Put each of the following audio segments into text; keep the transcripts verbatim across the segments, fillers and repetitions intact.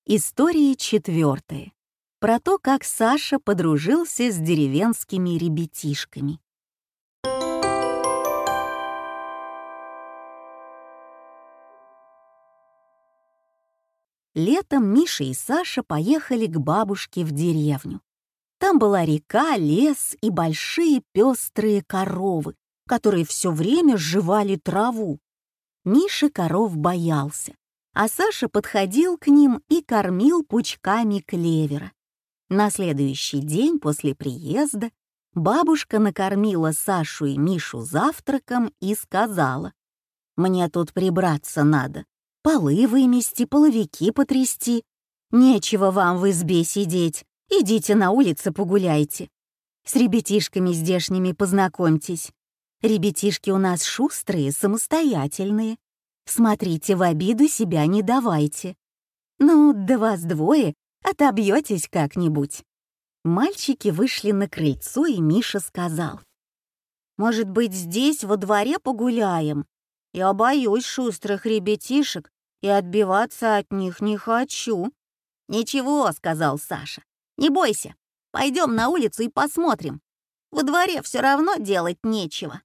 История четвертая. Про то, как Саша подружился с деревенскими ребятишками. Летом Миша и Саша поехали к бабушке в деревню. Там была река, лес и большие пестрые коровы, которые все время жевали траву. Миша коров боялся, а Саша подходил к ним и кормил пучками клевера. На следующий день после приезда бабушка накормила Сашу и Мишу завтраком и сказала: «Мне тут прибраться надо, полы вымести, половики потрясти. Нечего вам в избе сидеть, идите на улице погуляйте. С ребятишками здешними познакомьтесь. Ребятишки у нас шустрые, самостоятельные. Смотрите, в обиду себя не давайте. Ну, да вас двое, отобьетесь как-нибудь». Мальчики вышли на крыльцо, и Миша сказал: «Может быть, здесь во дворе погуляем? Я боюсь шустрых ребятишек и отбиваться от них не хочу». «Ничего», — сказал Саша, — «не бойся, пойдем на улицу и посмотрим. Во дворе все равно делать нечего».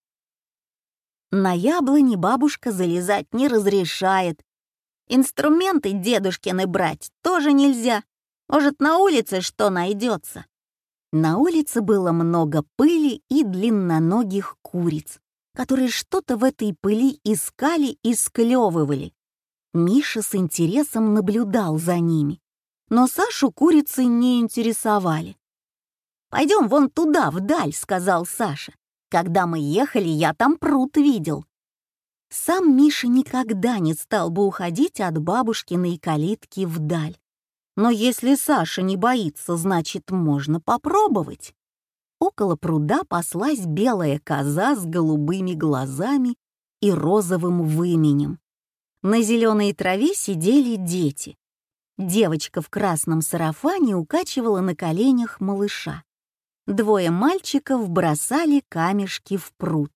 На яблони бабушка залезать не разрешает. Инструменты дедушкины брать тоже нельзя. Может, на улице что найдется? На улице было много пыли и длинноногих куриц, которые что-то в этой пыли искали и склевывали. Миша с интересом наблюдал за ними, но Сашу курицы не интересовали. «Пойдем вон туда, вдаль», — сказал Саша. «Когда мы ехали, я там пруд видел». Сам Миша никогда не стал бы уходить от бабушкиной калитки вдаль. Но если Саша не боится, значит, можно попробовать. Около пруда паслась белая коза с голубыми глазами и розовым выменем. На зеленой траве сидели дети. Девочка в красном сарафане укачивала на коленях малыша. Двое мальчиков бросали камешки в пруд.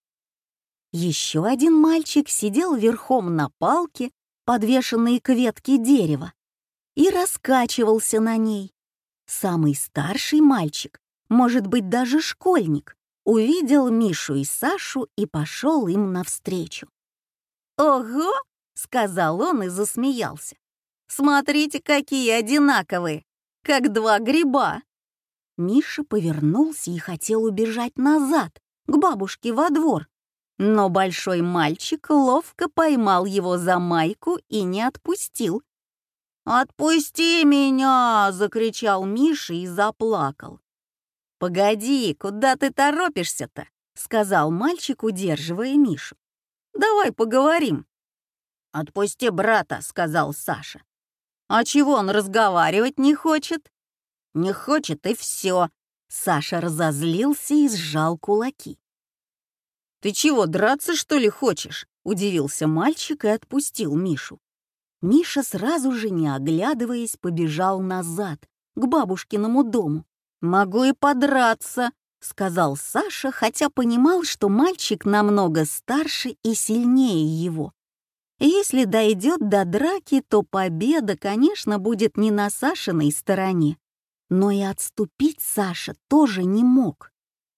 Еще один мальчик сидел верхом на палке, подвешенной к ветке дерева, и раскачивался на ней. Самый старший мальчик, может быть, даже школьник, увидел Мишу и Сашу и пошел им навстречу. «Ого!» — сказал он и засмеялся. «Смотрите, какие одинаковые, как два гриба!» Миша повернулся и хотел убежать назад, к бабушке во двор, но большой мальчик ловко поймал его за майку и не отпустил. «Отпусти меня!» — закричал Миша и заплакал. «Погоди, куда ты торопишься-то?» — сказал мальчик, удерживая Мишу. «Давай поговорим». «Отпусти брата», — сказал Саша. «А чего он разговаривать не хочет?» «Не хочет, и все». Саша разозлился и сжал кулаки. «Ты чего, драться, что ли, хочешь?» — удивился мальчик и отпустил Мишу. Миша, сразу же не оглядываясь, побежал назад, к бабушкиному дому. «Могу и подраться», — сказал Саша, хотя понимал, что мальчик намного старше и сильнее его. И если дойдет до драки, то победа, конечно, будет не на Сашиной стороне. Но и отступить Саша тоже не мог.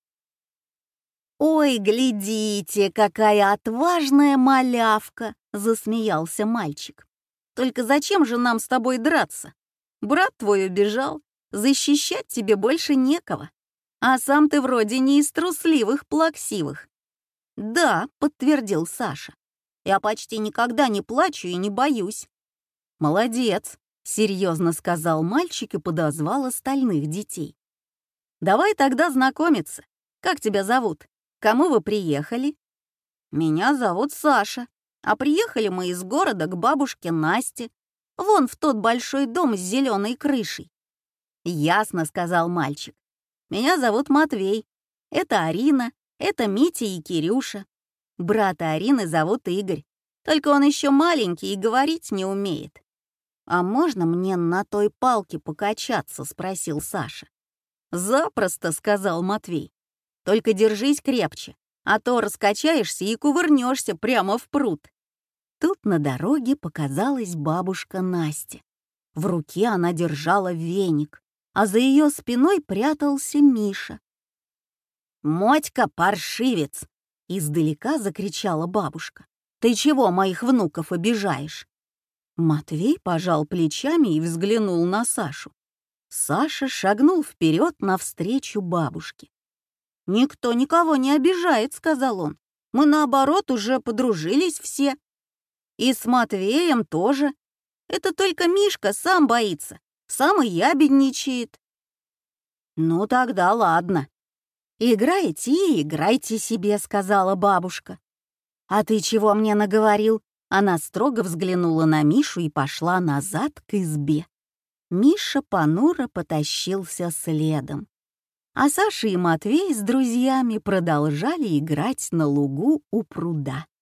«Ой, глядите, какая отважная малявка!» — засмеялся мальчик. «Только зачем же нам с тобой драться? Брат твой убежал, защищать тебе больше некого. А сам ты вроде не из трусливых, плаксивых». «Да», — подтвердил Саша, — «я почти никогда не плачу и не боюсь». «Молодец», — серьезно сказал мальчик и подозвал остальных детей. «Давай тогда знакомиться. Как тебя зовут? Кому вы приехали?» «Меня зовут Саша, а приехали мы из города к бабушке Насте, вон в тот большой дом с зеленой крышей». «Ясно», — сказал мальчик. «Меня зовут Матвей. Это Арина, это Митя и Кирюша. Брата Арины зовут Игорь, только он еще маленький и говорить не умеет». «А можно мне на той палке покачаться?» — спросил Саша. «Запросто», — сказал Матвей. «Только держись крепче, а то раскачаешься и кувырнешься прямо в пруд». Тут на дороге показалась бабушка Настя. В руке она держала веник, а за ее спиной прятался Миша. «Мотька, паршивец!» — издалека закричала бабушка. «Ты чего моих внуков обижаешь?» Матвей пожал плечами и взглянул на Сашу. Саша шагнул вперед навстречу бабушке. «Никто никого не обижает», — сказал он. «Мы, наоборот, уже подружились все. И с Матвеем тоже. Это только Мишка сам боится, сам и ябедничает». «Ну тогда ладно. Играйте и играйте себе», — сказала бабушка. «А ты чего мне наговорил?» Она строго взглянула на Мишу и пошла назад к избе. Миша понуро потащился следом. А Саша и Матвей с друзьями продолжали играть на лугу у пруда.